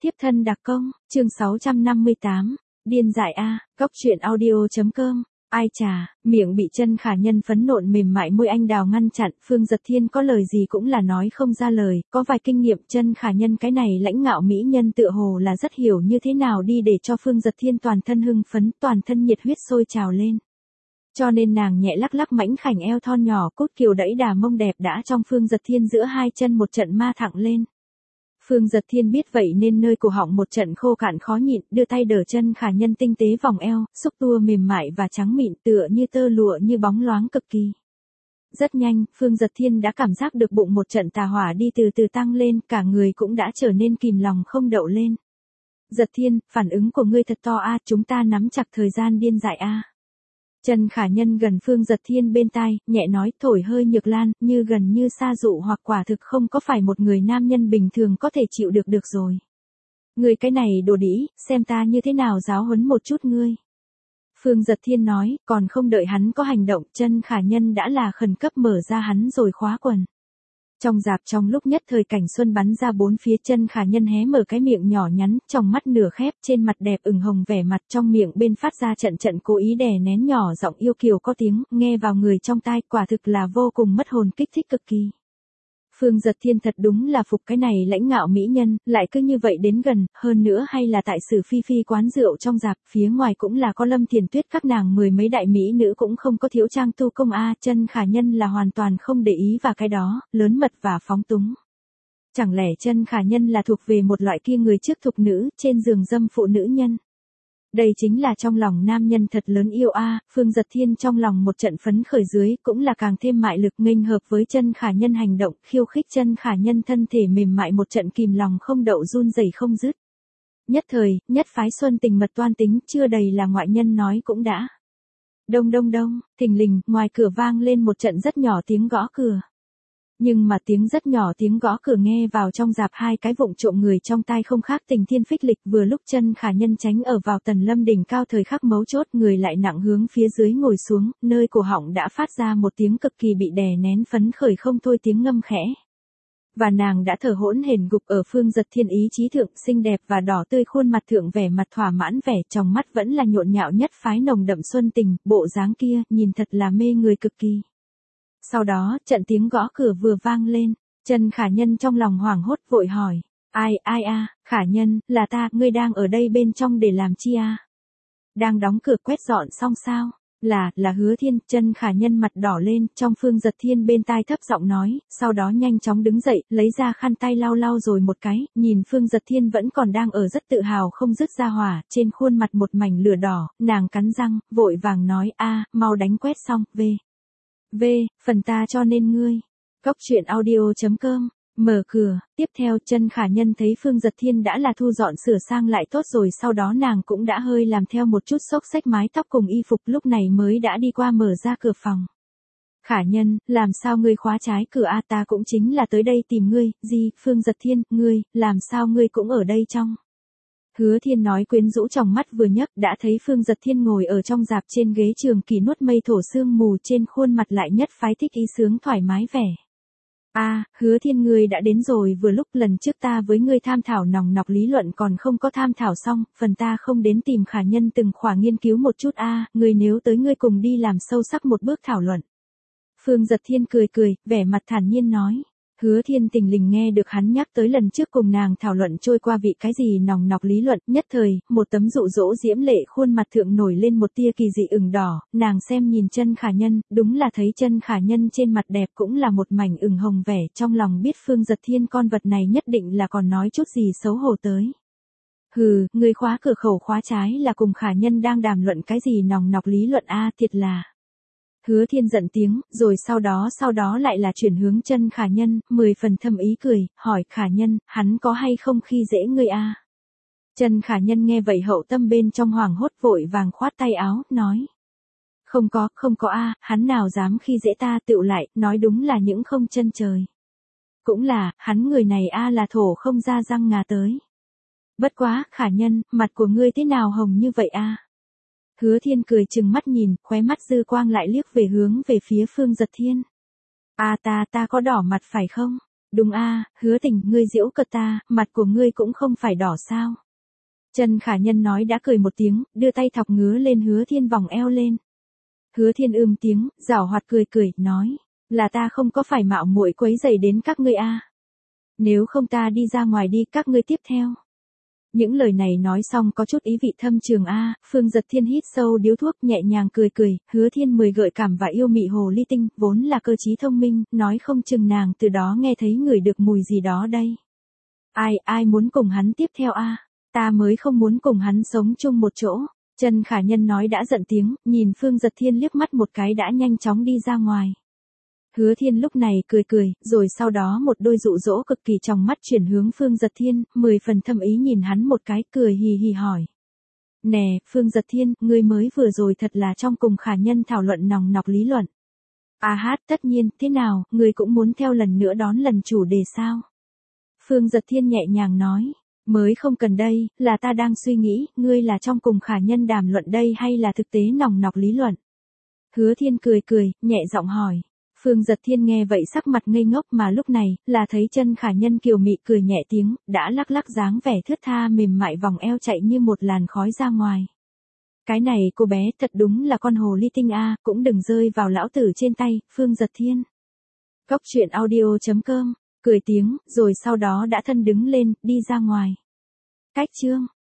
Tiếp thân đặc công, chương 658, điên dại a, cóc truyện audio.com. Ai chà, miệng bị Chân Khả Nhân phấn nộn mềm mại môi anh đào ngăn chặn, Phương Dật Thiên có lời gì cũng là nói không ra lời, có vài kinh nghiệm Chân Khả Nhân cái này lãnh ngạo mỹ nhân tựa hồ là rất hiểu như thế nào đi để cho Phương Dật Thiên toàn thân hưng phấn, toàn thân nhiệt huyết sôi trào lên. Cho nên nàng nhẹ lắc lắc mảnh khảnh eo thon nhỏ cốt kiều đẫy đà mông đẹp đã trong Phương Dật Thiên giữa hai chân một trận ma thẳng lên. Phương Dật Thiên biết vậy nên nơi cổ họng một trận khô cạn khó nhịn, đưa tay đỡ Chân Khả Nhân tinh tế vòng eo, xúc tua mềm mại và trắng mịn tựa như tơ lụa như bóng loáng cực kỳ. Rất nhanh, Phương Dật Thiên đã cảm giác được bụng một trận tà hỏa đi từ từ tăng lên, cả người cũng đã trở nên kìm lòng không đậu lên. Dật Thiên, phản ứng của ngươi thật to a, chúng ta nắm chặt thời gian điên dại a. Chân Khả Nhân gần Phương Dật Thiên bên tai, nhẹ nói, thổi hơi nhược lan, như gần như sa dụ hoặc quả thực không có phải một người nam nhân bình thường có thể chịu được rồi. Ngươi cái này đồ đĩ, xem ta như thế nào giáo huấn một chút ngươi. Phương Dật Thiên nói, còn không đợi hắn có hành động, Chân Khả Nhân đã là khẩn cấp mở ra hắn rồi khóa quần. Trong rạp trong lúc nhất thời cảnh xuân bắn ra bốn phía, Chân Khả Nhân hé mở cái miệng nhỏ nhắn, trong mắt nửa khép, trên mặt đẹp ửng hồng vẻ mặt, trong miệng bên phát ra trận trận cố ý đè nén nhỏ giọng yêu kiều có tiếng, nghe vào người trong tai, quả thực là vô cùng mất hồn, kích thích cực kỳ. Phương Dật Thiên thật đúng là phục cái này lãnh ngạo mỹ nhân, lại cứ như vậy đến gần, hơn nữa hay là tại Sử Phi Phi quán rượu trong rạp, phía ngoài cũng là có Lâm Thiền Tuyết các nàng mười mấy đại mỹ nữ cũng không có thiếu trang tu công a, Chân Khả Nhân là hoàn toàn không để ý vào cái đó, lớn mật và phóng túng. Chẳng lẽ Chân Khả Nhân là thuộc về một loại kia người trước thục nữ, trên giường dâm phụ nữ nhân? Đây chính là trong lòng nam nhân thật lớn yêu a. Phương Dật Thiên trong lòng một trận phấn khởi dưới, cũng là càng thêm mại lực nghênh hợp với Chân Khả Nhân hành động, khiêu khích Chân Khả Nhân thân thể mềm mại một trận kìm lòng không đậu run rẩy không dứt. Nhất thời, nhất phái xuân tình mật toan tính, chưa đầy là ngoại nhân nói cũng đã. Đông đông đông, thình lình, ngoài cửa vang lên một trận rất nhỏ tiếng gõ cửa. Nhưng mà tiếng rất nhỏ tiếng gõ cửa nghe vào trong rạp hai cái vụng trộm người trong tai không khác Tình Thiên Phích Lịch, vừa lúc Chân Khả Nhân tránh ở vào Tần Lâm đỉnh cao thời khắc mấu chốt, người lại nặng hướng phía dưới ngồi xuống, nơi cổ họng đã phát ra một tiếng cực kỳ bị đè nén phấn khởi không thôi tiếng ngâm khẽ. Và nàng đã thở hổn hển gục ở Phương Dật Thiên ý chí thượng, xinh đẹp và đỏ tươi khuôn mặt thượng vẻ mặt thỏa mãn vẻ, trong mắt vẫn là nhộn nhạo nhất phái nồng đậm xuân tình, bộ dáng kia, nhìn thật là mê người cực kỳ. Sau đó, trận tiếng gõ cửa vừa vang lên, Chân Khả Nhân trong lòng hoảng hốt vội hỏi, ai a, Khả Nhân, là ta, ngươi đang ở đây bên trong để làm chi a? Đang đóng cửa quét dọn xong sao? Là Hứa Thiên. Chân Khả Nhân mặt đỏ lên, trong Phương Dật Thiên bên tai thấp giọng nói, sau đó nhanh chóng đứng dậy, lấy ra khăn tay lau lau rồi một cái, nhìn Phương Dật Thiên vẫn còn đang ở rất tự hào không dứt ra hỏa, trên khuôn mặt một mảnh lửa đỏ, nàng cắn răng, vội vàng nói, mau đánh quét xong, phần ta cho nên ngươi. Cóc truyện audio.com. Mở cửa, tiếp theo Chân Khả Nhân thấy Phương Dật Thiên đã là thu dọn sửa sang lại tốt rồi, sau đó nàng cũng đã hơi làm theo một chút xốc xách mái tóc cùng y phục, lúc này mới đã đi qua mở ra cửa phòng. Khả Nhân, làm sao ngươi khóa trái cửa a? Ta cũng chính là tới đây tìm ngươi. Gì? Phương Dật Thiên, ngươi, làm sao ngươi cũng ở đây trong? Hứa Thiên nói quyến rũ, trong mắt vừa nhấc đã thấy Phương Dật Thiên ngồi ở trong rạp trên ghế trường kỳ nuốt mây thổ sương mù, trên khuôn mặt lại nhất phái thích ý sướng thoải mái vẻ. Hứa Thiên, ngươi đã đến rồi, vừa lúc lần trước ta với ngươi tham thảo nòng nọc lý luận còn không có tham thảo xong, phần ta không đến tìm Khả Nhân từng khỏa nghiên cứu một chút ngươi nếu tới ngươi cùng đi làm sâu sắc một bước thảo luận. Phương Dật Thiên cười, vẻ mặt thản nhiên nói. Hứa Thiên tình lình nghe được hắn nhắc tới lần trước cùng nàng thảo luận trôi qua vị cái gì nòng nọc lý luận, nhất thời, một tấm dụ dỗ diễm lệ khuôn mặt thượng nổi lên một tia kỳ dị ửng đỏ, nàng xem nhìn Chân Khả Nhân, đúng là thấy Chân Khả Nhân trên mặt đẹp cũng là một mảnh ửng hồng vẻ, trong lòng biết Phương Dật Thiên con vật này nhất định là còn nói chút gì xấu hổ tới. Hừ, người khóa cửa khẩu khóa trái là cùng Khả Nhân đang đàm luận cái gì nòng nọc lý luận thiệt là. Hứa Thiên giận tiếng, rồi sau đó lại là chuyển hướng Chân Khả Nhân, 10 phần thâm ý cười, hỏi Khả Nhân, hắn có hay không khi dễ ngươi a? Chân Khả Nhân nghe vậy hậu tâm bên trong hoảng hốt vội vàng khoát tay áo, nói. Không có hắn nào dám khi dễ ta, tựu lại, nói đúng là những không chân trời. Cũng là, hắn người này là thổ không ra răng ngà tới. Bất quá, Khả Nhân, mặt của ngươi thế nào hồng như vậy Hứa Thiên cười chừng mắt nhìn, khóe mắt dư quang lại liếc về hướng về phía Phương Dật Thiên. Ta có đỏ mặt phải không? Đúng a, Hứa Tình, ngươi giễu cợt ta, mặt của ngươi cũng không phải đỏ sao. Trần Khả Nhân nói đã cười một tiếng, đưa tay thọc ngứa lên Hứa Thiên vòng eo lên. Hứa Thiên tiếng, giảo hoạt cười, nói, là ta không có phải mạo muội quấy rầy đến các ngươi a. Nếu không ta đi ra ngoài đi, các ngươi tiếp theo. Những lời này nói xong có chút ý vị thâm trường a. Phương Giật Thiên hít sâu điếu thuốc, nhẹ nhàng cười, Hứa Thiên mười gợi cảm và yêu mị hồ ly tinh, vốn là cơ trí thông minh, nói không chừng nàng từ đó nghe thấy ngửi được mùi gì đó đây. Ai muốn cùng hắn tiếp theo a? Ta mới không muốn cùng hắn sống chung một chỗ. Trần Khả Nhân nói đã giận tiếng, nhìn Phương Giật Thiên liếc mắt một cái đã nhanh chóng đi ra ngoài. Hứa Thiên lúc này cười, rồi sau đó một đôi dụ dỗ cực kỳ trong mắt chuyển hướng Phương Giật Thiên, 10 phần thâm ý nhìn hắn một cái, cười hì hì hỏi. Nè, Phương Giật Thiên, ngươi mới vừa rồi thật là trong cùng Khả Nhân thảo luận nòng nọc lý luận. Tất nhiên, thế nào, ngươi cũng muốn theo lần nữa đón lần chủ đề sao? Phương Giật Thiên nhẹ nhàng nói. Mới không cần đây, là ta đang suy nghĩ, ngươi là trong cùng Khả Nhân đàm luận đây hay là thực tế nòng nọc lý luận? Hứa Thiên cười, nhẹ giọng hỏi. Phương Giật Thiên nghe vậy sắc mặt ngây ngốc mà lúc này, là thấy Trần Khả Nhân kiều mị cười nhẹ tiếng, đã lắc dáng vẻ thướt tha mềm mại vòng eo chạy như một làn khói ra ngoài. Cái này cô bé thật đúng là con hồ ly tinh a, cũng đừng rơi vào lão tử trên tay, Phương Giật Thiên. Cóc truyện audio.com, cười tiếng, rồi sau đó đã thân đứng lên, đi ra ngoài. Cách chương.